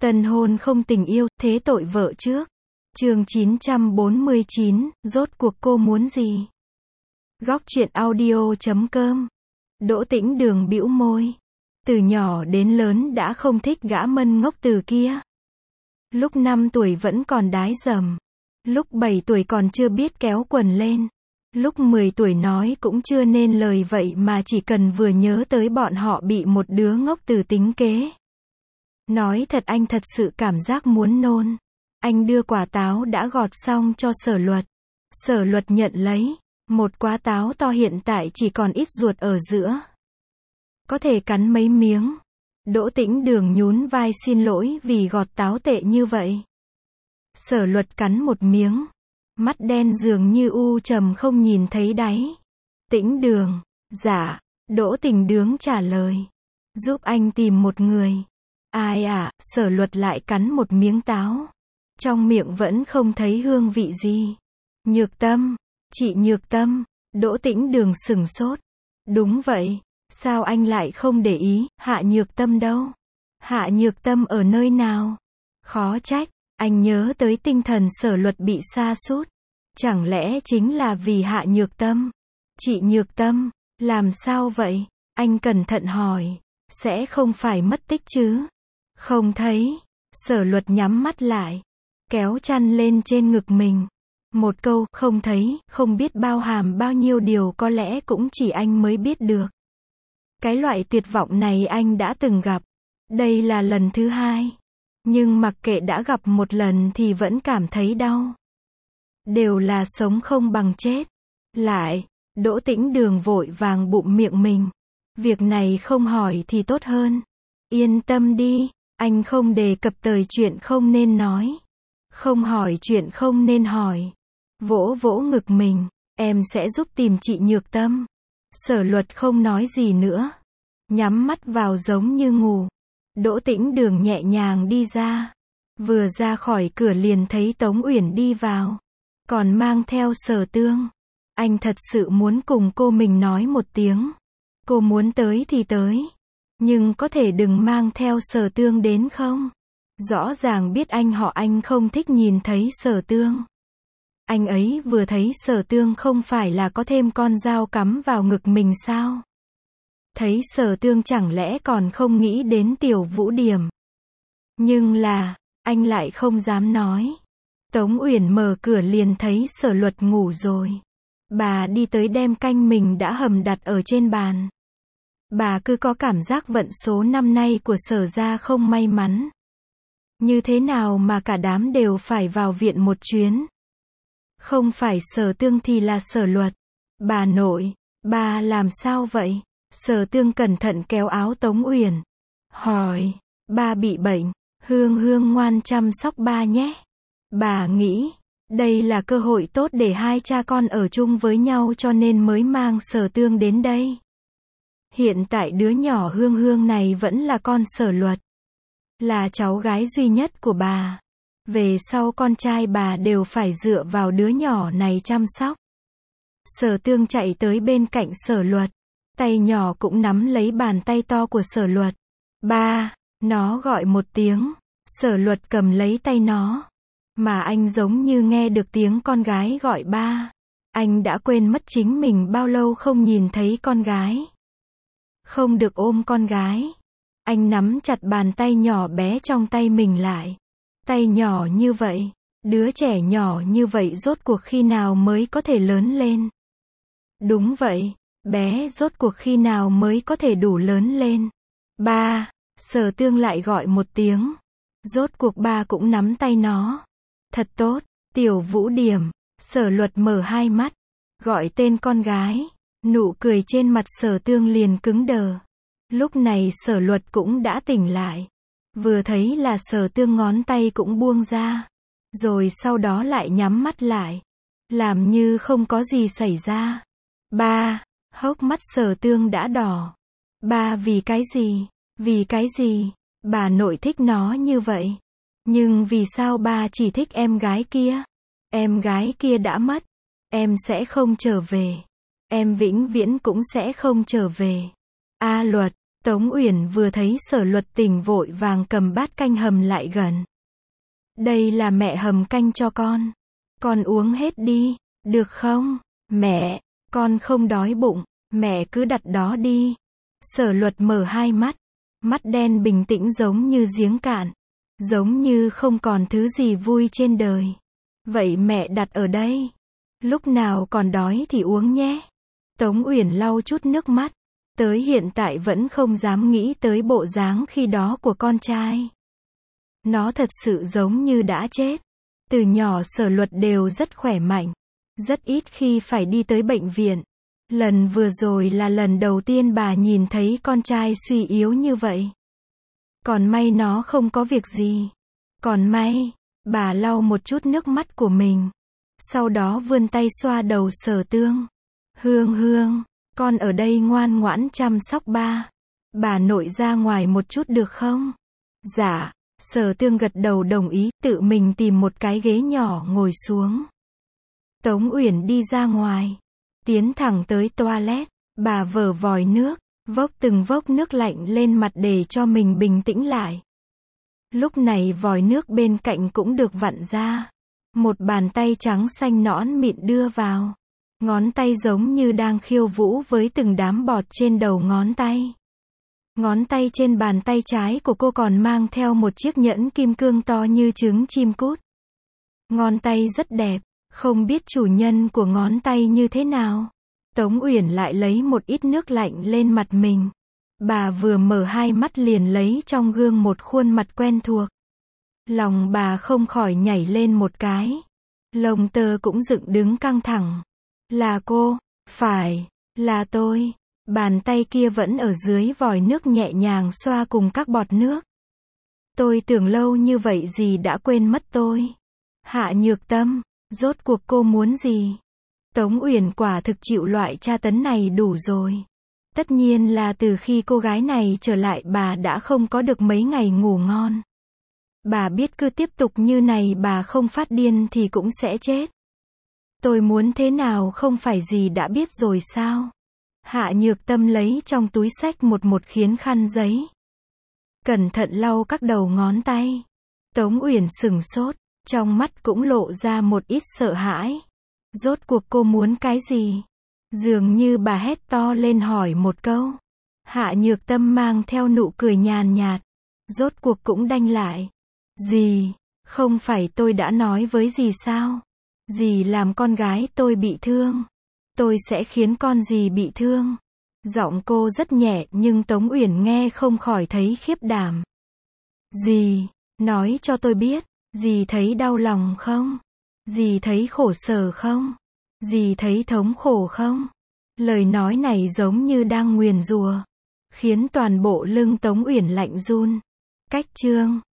Tân hôn không tình yêu, thế tội vợ trước. Chương 949, rốt cuộc cô muốn gì? Góc truyện audio.com. Đỗ Tĩnh Đường bĩu môi. Từ nhỏ đến lớn đã không thích gã mân ngốc từ kia. Lúc 5 tuổi vẫn còn đái dầm. Lúc 7 tuổi còn chưa biết kéo quần lên. Lúc 10 tuổi nói cũng chưa nên lời vậy mà chỉ cần vừa nhớ tới bọn họ bị một đứa ngốc từ tính kế. Nói thật anh thật sự cảm giác muốn nôn. Anh đưa quả táo đã gọt xong cho Sở Luật. Sở Luật nhận lấy. Một quả táo to hiện tại chỉ còn ít ruột ở giữa. Có thể cắn mấy miếng. Đỗ Tĩnh Đường nhún vai xin lỗi vì gọt táo tệ như vậy. Sở Luật cắn một miếng. Mắt đen dường như u trầm không nhìn thấy đáy. Tĩnh Đường. Dạ. Đỗ Tĩnh Đường trả lời. Giúp anh tìm một người. Ai à, Sở Luật lại cắn một miếng táo. Trong miệng vẫn không thấy hương vị gì. Nhược Tâm. Chị Nhược Tâm. Đỗ Tĩnh Đường sửng sốt. Đúng vậy. Sao anh lại không để ý, Hạ Nhược Tâm đâu? Hạ Nhược Tâm ở nơi nào? Khó trách, anh nhớ tới tinh thần Sở Luật bị sa sút. Chẳng lẽ chính là vì Hạ Nhược Tâm? Chị Nhược Tâm, làm sao vậy? Anh cẩn thận hỏi. Sẽ không phải mất tích chứ? Không thấy. Sở Luật nhắm mắt lại. Kéo chăn lên trên ngực mình. Một câu, không thấy, không biết bao hàm bao nhiêu điều có lẽ cũng chỉ anh mới biết được. Cái loại tuyệt vọng này anh đã từng gặp. Đây là lần thứ 2. Nhưng mặc kệ đã gặp một lần thì vẫn cảm thấy đau. Đều là sống không bằng chết. Lại, Đỗ Tĩnh Đường vội vàng bụm miệng mình. Việc này không hỏi thì tốt hơn. Yên tâm đi, anh không đề cập tới chuyện không nên nói. Không hỏi chuyện không nên hỏi. Vỗ vỗ ngực mình, em sẽ giúp tìm chị Nhược Tâm. Sở Luật không nói gì nữa. Nhắm mắt vào giống như ngủ. Đỗ Tĩnh Đường nhẹ nhàng đi ra. Vừa ra khỏi cửa liền thấy Tống Uyển đi vào. Còn mang theo Sở Tương. Anh thật sự muốn cùng cô mình nói một tiếng. Cô muốn tới thì tới. Nhưng có thể đừng mang theo Sở Tương đến không? Rõ ràng biết anh không thích nhìn thấy Sở Tương. Anh ấy vừa thấy Sở Tương không phải là có thêm con dao cắm vào ngực mình sao? Thấy Sở Tương chẳng lẽ còn không nghĩ đến Tiểu Vũ Điểm. Nhưng là, anh lại không dám nói. Tống Uyển mở cửa liền thấy Sở Luật ngủ rồi. Bà đi tới đem canh mình đã hầm đặt ở trên bàn. Bà cứ có cảm giác vận số năm nay của Sở gia không may mắn. Như thế nào mà cả đám đều phải vào viện một chuyến? Không phải Sở Tương thì là Sở Luật. Bà nội, bà làm sao vậy? Sở Tương cẩn thận kéo áo Tống Uyển. Hỏi, ba bị bệnh, Hương Hương ngoan chăm sóc ba nhé. Bà nghĩ, đây là cơ hội tốt để hai cha con ở chung với nhau cho nên mới mang Sở Tương đến đây. Hiện tại đứa nhỏ Hương Hương này vẫn là con Sở Luật. Là cháu gái duy nhất của bà. Về sau con trai bà đều phải dựa vào đứa nhỏ này chăm sóc. Sở Tương chạy tới bên cạnh Sở Luật. Tay nhỏ cũng nắm lấy bàn tay to của Sở Luật. Ba, nó gọi một tiếng. Sở Luật cầm lấy tay nó. Mà anh giống như nghe được tiếng con gái gọi ba. Anh đã quên mất chính mình bao lâu không nhìn thấy con gái. Không được ôm con gái. Anh nắm chặt bàn tay nhỏ bé trong tay mình lại. Tay nhỏ như vậy, đứa trẻ nhỏ như vậy rốt cuộc khi nào mới có thể lớn lên? Đúng vậy, bé rốt cuộc khi nào mới có thể đủ lớn lên? Ba, Sở Tương lại gọi một tiếng. Rốt cuộc ba cũng nắm tay nó. Thật tốt, Tiểu Vũ Điểm. Sở Luật mở hai mắt, gọi tên con gái. Nụ cười trên mặt Sở Tương liền cứng đờ. Lúc này Sở Luật cũng đã tỉnh lại. Vừa thấy là Sở Tương ngón tay cũng buông ra. Rồi sau đó lại nhắm mắt lại. Làm như không có gì xảy ra. Ba, hốc mắt Sở Tương đã đỏ. Ba vì cái gì? Vì cái gì? Bà nội thích nó như vậy. Nhưng vì sao ba chỉ thích em gái kia? Em gái kia đã mất. Em sẽ không trở về. Em vĩnh viễn cũng sẽ không trở về. A Luật, Tống Uyển vừa thấy Sở Luật Tình vội vàng cầm bát canh hầm lại gần. Đây là mẹ hầm canh cho con uống hết đi, được không? Mẹ, con không đói bụng, mẹ cứ đặt đó đi. Sở Luật mở hai mắt, mắt đen bình tĩnh giống như giếng cạn, giống như không còn thứ gì vui trên đời. Vậy mẹ đặt ở đây, lúc nào còn đói thì uống nhé. Tống Uyển lau chút nước mắt, tới hiện tại vẫn không dám nghĩ tới bộ dáng khi đó của con trai. Nó thật sự giống như đã chết. Từ nhỏ Sở Luật đều rất khỏe mạnh, rất ít khi phải đi tới bệnh viện. Lần vừa rồi là lần đầu tiên bà nhìn thấy con trai suy yếu như vậy. Còn may nó không có việc gì. Còn may, bà lau một chút nước mắt của mình. Sau đó vươn tay xoa đầu Sở Tương. Hương Hương, con ở đây ngoan ngoãn chăm sóc ba. Bà nội ra ngoài một chút được không? Dạ, Sở Tương gật đầu đồng ý, tự mình tìm một cái ghế nhỏ ngồi xuống. Tống Uyển đi ra ngoài, tiến thẳng tới toilet, bà vở vòi nước, vốc từng vốc nước lạnh lên mặt để cho mình bình tĩnh lại. Lúc này vòi nước bên cạnh cũng được vặn ra. Một bàn tay trắng xanh nõn mịn đưa vào. Ngón tay giống như đang khiêu vũ với từng đám bọt trên đầu ngón tay. Ngón tay trên bàn tay trái của cô còn mang theo một chiếc nhẫn kim cương to như trứng chim cút. Ngón tay rất đẹp, không biết chủ nhân của ngón tay như thế nào. Tống Uyển lại lấy một ít nước lạnh lên mặt mình. Bà vừa mở hai mắt liền lấy trong gương một khuôn mặt quen thuộc. Lòng bà không khỏi nhảy lên một cái. Lông tơ cũng dựng đứng căng thẳng. Là cô, phải, là tôi. Bàn tay kia vẫn ở dưới vòi nước nhẹ nhàng xoa cùng các bọt nước. Tôi tưởng lâu như vậy gì đã quên mất tôi. Hạ Nhược Tâm, rốt cuộc cô muốn gì? Tống Uyển quả thực chịu loại tra tấn này đủ rồi. Tất nhiên là từ khi cô gái này trở lại bà đã không có được mấy ngày ngủ ngon. Bà biết cứ tiếp tục như này bà không phát điên thì cũng sẽ chết. Tôi muốn thế nào không phải gì đã biết rồi sao? Hạ Nhược Tâm lấy trong túi xách một khiến khăn giấy. Cẩn thận lau các đầu ngón tay. Tống Uyển sửng sốt, trong mắt cũng lộ ra một ít sợ hãi. Rốt cuộc cô muốn cái gì? Dường như bà hét to lên hỏi một câu. Hạ Nhược Tâm mang theo nụ cười nhàn nhạt. Rốt cuộc cũng đanh lại. Dì, không phải tôi đã nói với dì sao? Dì làm con gái tôi bị thương. Tôi sẽ khiến con dì bị thương. Giọng cô rất nhẹ nhưng Tống Uyển nghe không khỏi thấy khiếp đảm. Dì, nói cho tôi biết, dì thấy đau lòng không? Dì thấy khổ sở không? Dì thấy thống khổ không? Lời nói này giống như đang nguyền rủa, khiến toàn bộ lưng Tống Uyển lạnh run. Cách chương